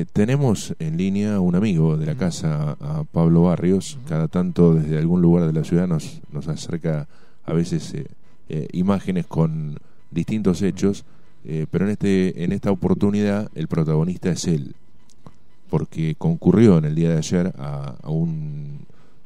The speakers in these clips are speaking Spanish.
Tenemos en línea un amigo de la casa, a Pablo Barrios. Cada tanto desde algún lugar de la ciudad nos acerca a veces imágenes con distintos hechos, pero en esta oportunidad el protagonista es él, porque concurrió en el día de ayer a un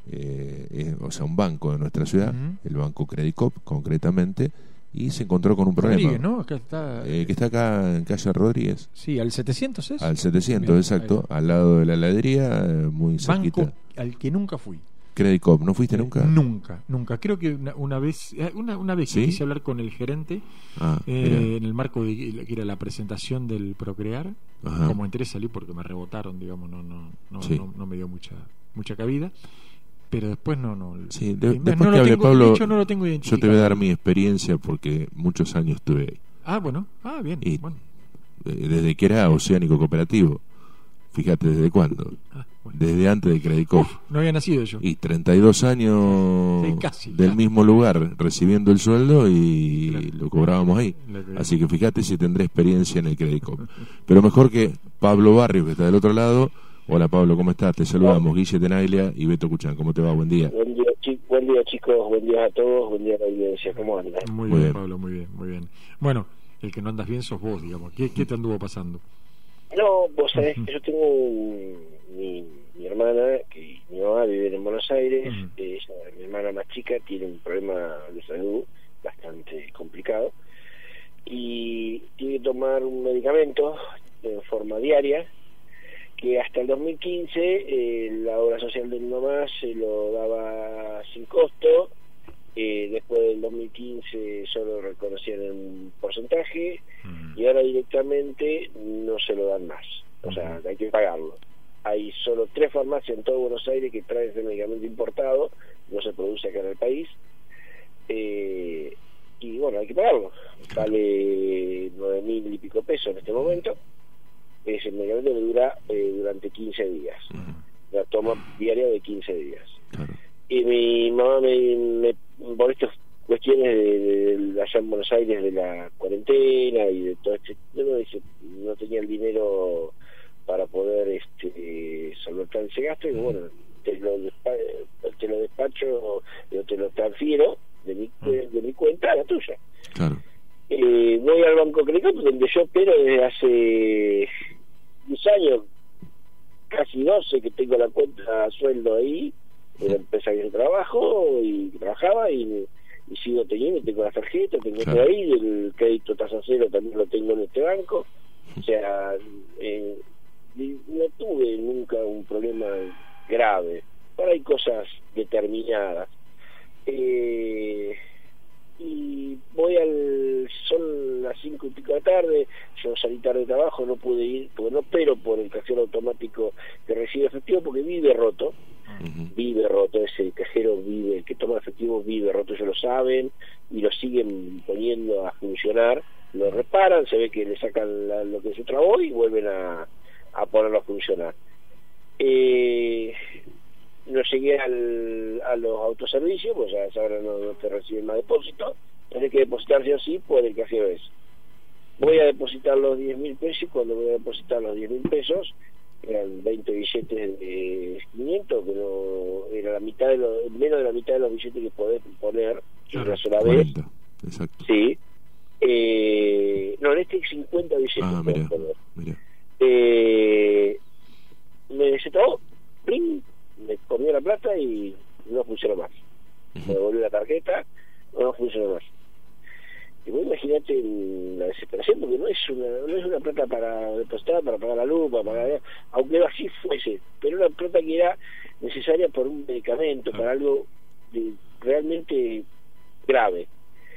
banco de nuestra ciudad, el Banco Credit Cop concretamente, y se encontró con un problema. Rodríguez, ¿no? Acá está, que está acá en calle Rodríguez. Sí, al 700 es. Al 700, bien, exacto, al lado de la heladería, muy cerquita. Banco al que nunca fui. Credit Cop, ¿no fuiste nunca? Nunca. Creo que una vez ¿Sí? que quise hablar con el gerente, en el marco de que era la presentación del Procrear. Ajá. Como entré salí porque me rebotaron, digamos, no me dio mucha cabida. Pero después no. Sí, después que hable tengo, Pablo, de hecho, no lo tengo identificado. Yo te voy a dar mi experiencia porque muchos años estuve ahí. Ah, bueno. Bien. Y bueno. Desde que era Oceánico Cooperativo. Fíjate, ¿desde cuándo? Bueno. Desde antes de Credit Cop. No había nacido yo. Y 32 años sí, casi, del mismo lugar, recibiendo el sueldo y lo cobrábamos ahí. Así que fíjate si tendré experiencia en el Credit Cop. Pero mejor que Pablo Barrios, que está del otro lado. Hola Pablo, ¿cómo estás? Te saludamos, Guille Tenaglia y Beto Cuchán. ¿Cómo te va? Buen día. Buen día chicos, buen día a todos, buen día a la audiencia. ¿Cómo andan? Muy bien, Pablo, muy bien. Bueno, el que no andas bien sos vos, digamos. ¿Qué te anduvo pasando? No, vos sabés que yo tengo mi hermana, que mi mamá vive en Buenos Aires. Mi hermana más chica tiene un problema de salud bastante complicado y tiene que tomar un medicamento en forma diaria, que hasta el 2015 la obra social de mi mamá se lo daba sin costo. Después del 2015 solo reconocían un porcentaje y ahora directamente no se lo dan más, o sea, hay que pagarlo. Hay solo 3 farmacias en todo Buenos Aires que traen ese medicamento importado, no se produce acá en el país, y bueno, hay que pagarlo. Vale 9.000 y pico pesos en este momento. Ese medicamento le dura durante 15 días, la toma diaria de 15 días. Y mi mamá me por estas cuestiones de allá en Buenos Aires, de la cuarentena y de todo no tenía el dinero para poder solventar ese gasto, y bueno, te lo despacho, te lo transfiero de mi cuenta a la tuya. Claro. Voy al Banco Credit Cop, donde yo opero desde hace 10 años, casi 12, que tengo la cuenta a sueldo ahí de la empresa que yo trabajo y trabajaba, y sigo teniendo, tengo las tarjetas, tengo todo ahí, el crédito tasa cero también lo tengo en este banco. O sea, no tuve nunca un problema grave, pero hay cosas determinadas. Y son las 5 y pico de la tarde, yo salí tarde de trabajo, no pude ir, porque no opero por el cajero automático que recibe efectivo, porque vive roto. Vive roto, ese cajero el que toma efectivo vive roto, ellos lo saben y lo siguen poniendo a funcionar, lo reparan, se ve que le sacan lo que se trabó y vuelven a ponerlo a funcionar. No llegué a los autoservicios, pues ya ahora no te reciben más depósito, tenés que depositar sí o sí por el cajero ese. Voy a depositar los 10.000 pesos, y cuando voy a depositar los 10.000 pesos eran 20 billetes de 500, que no era menos de la mitad de los billetes que podés poner una sola 40, vez. Exacto. Sí. No, en este 50 billetes. Mira. Se trabó, me comió la plata y no funcionó más. Me devolvió la tarjeta, no funcionó más. Y vos imaginate la desesperación, porque no es una plata para depositar, para pagar la luz, para pagar, aunque así fuese, pero una plata que era necesaria por un medicamento, para algo realmente grave.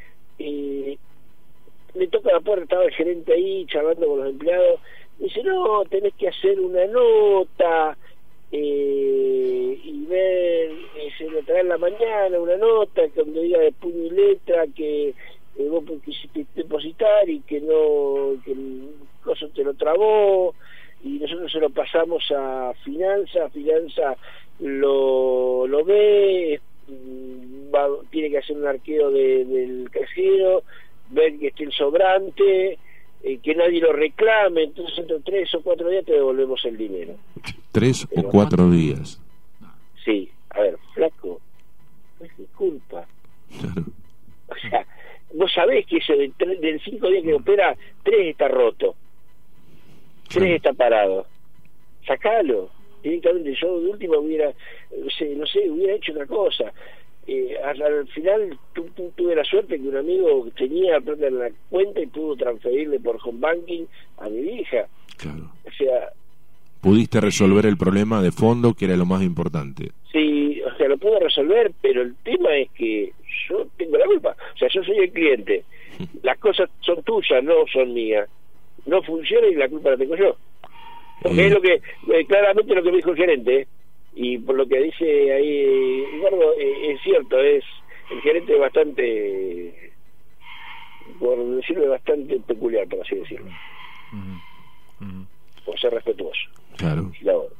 Me toca la puerta, estaba el gerente ahí charlando con los empleados, me dice, no, tenés que hacer una nota, y ver, se lo trae en la mañana una nota donde diga de puño y letra que vos quisiste depositar y que el coso te lo trabó, y nosotros se lo pasamos a finanza lo ve, tiene que hacer un arqueo del cajero, ver que esté el sobrante, que nadie lo reclame, entonces entre 3 o 4 días te devolvemos el dinero. 3 o 4 días. Sí, a ver, flaco, no es mi culpa. Claro. O sea, vos sabés que eso del 5 días que opera, 3 está roto, 3 está parado. Sacalo. Directamente yo de última hubiera, no sé, hubiera hecho otra cosa. Al final tuve la suerte que un amigo tenía plata en la cuenta y pudo transferirle por home banking a mi hija. Claro. O sea, pudiste resolver el problema de fondo, que era lo más importante. Sí, o sea, lo pude resolver, pero el tema es que yo tengo la culpa. O sea, yo soy el cliente. Las cosas son tuyas, no son mías. No funciona y la culpa la tengo yo. Porque es lo que, claramente lo que me dijo el gerente, y por lo que dice ahí Eduardo, es cierto, el gerente es bastante, por decirlo, bastante peculiar, por así decirlo. Por ser respetuoso. Claro.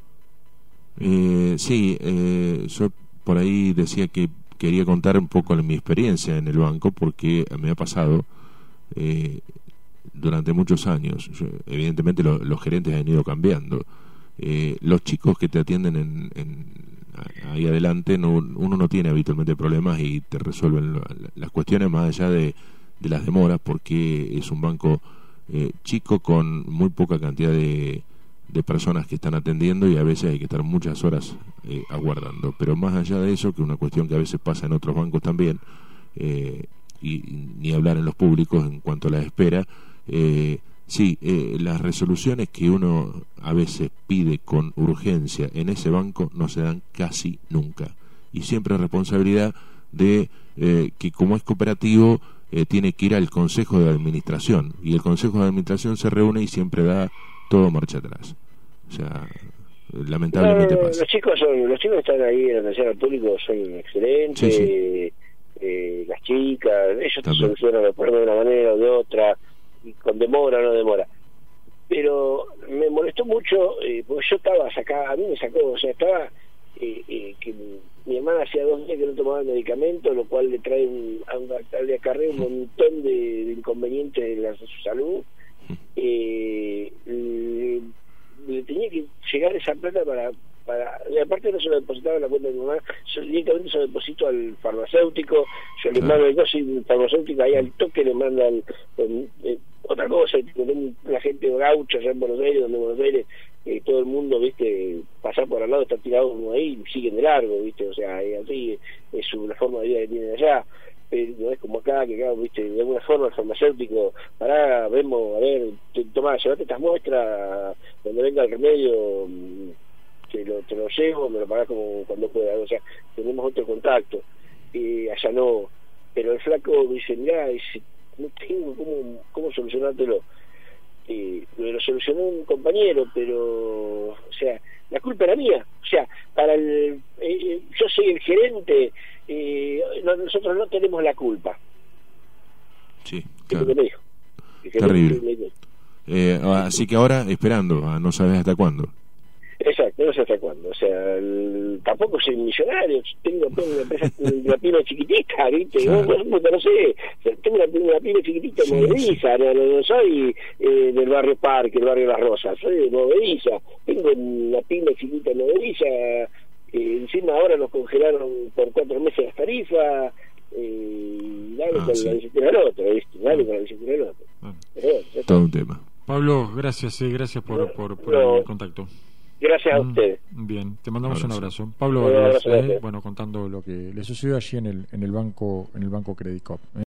Yo por ahí decía que quería contar un poco de mi experiencia en el banco, porque me ha pasado durante muchos años. Evidentemente los gerentes han ido cambiando. Los chicos que te atienden ahí adelante, uno no tiene habitualmente problemas y te resuelven las cuestiones más allá de las demoras, porque es un banco chico con muy poca cantidad de personas que están atendiendo, y a veces hay que estar muchas horas aguardando. Pero más allá de eso, que una cuestión que a veces pasa en otros bancos también, y ni hablar en los públicos en cuanto a la espera, las resoluciones que uno a veces pide con urgencia en ese banco no se dan casi nunca, y siempre es responsabilidad de que, como es cooperativo, tiene que ir al Consejo de Administración, y el Consejo de Administración se reúne y siempre da todo marcha atrás. O sea, lamentablemente pasa. Los chicos que están ahí en atención al público son excelentes. Sí. Las chicas, ellos te solucionan los problemas de una manera o de otra, y con demora o no demora. Pero me molestó mucho, porque yo estaba a mí me sacó, o sea, estaba que mi hermana hacía 2 días que no tomaba el medicamento, lo cual le acarrea un montón de inconvenientes en su salud. Le tenía que llegar esa plata para y aparte no se lo depositaba en la cuenta de mi mamá, directamente se lo deposito al farmacéutico. Yo le mando el dosis farmacéutico, ahí al toque le mandan otra cosa. La gente gaucha allá en Buenos Aires, todo el mundo, viste, pasar por al lado, está tirado uno ahí y siguen de largo, viste, o sea, así es la forma de vida que tienen allá. No es como acá, que acá, viste, de alguna forma el farmacéutico, vemos, a ver, tomá, llevate estas muestras, cuando venga el remedio te lo llevo, me lo pagás como cuando pueda. O sea, tenemos otro contacto. Allá no, pero el flaco dice, mirá, no tengo cómo solucionártelo. Lo solucionó un compañero, pero, o sea, la culpa era mía. O sea, yo soy el gerente, nosotros no tenemos la culpa. Sí, claro. Me dijo. Terrible. Así que ahora esperando, no sabes hasta cuándo. Exacto, no sé hasta cuándo. O sea, tampoco soy millonario, tengo una pyme chiquitita, ¿viste? Claro. No sé, tengo una pyme chiquitita en Movediza, no soy del barrio Parque, el barrio Las Rosas, soy de Movediza, tengo una pyme chiquita en Movediza, encima ahora nos congelaron por 4 meses las tarifas, dale con la billetera del otro, ¿viste? Dale con la billetera del otro. Todo un tema. Pablo, gracias por el contacto. Gracias a ustedes. Bien, te mandamos un abrazo. Pablo Barrios, contando lo que le sucedió allí en el banco Credit Corp.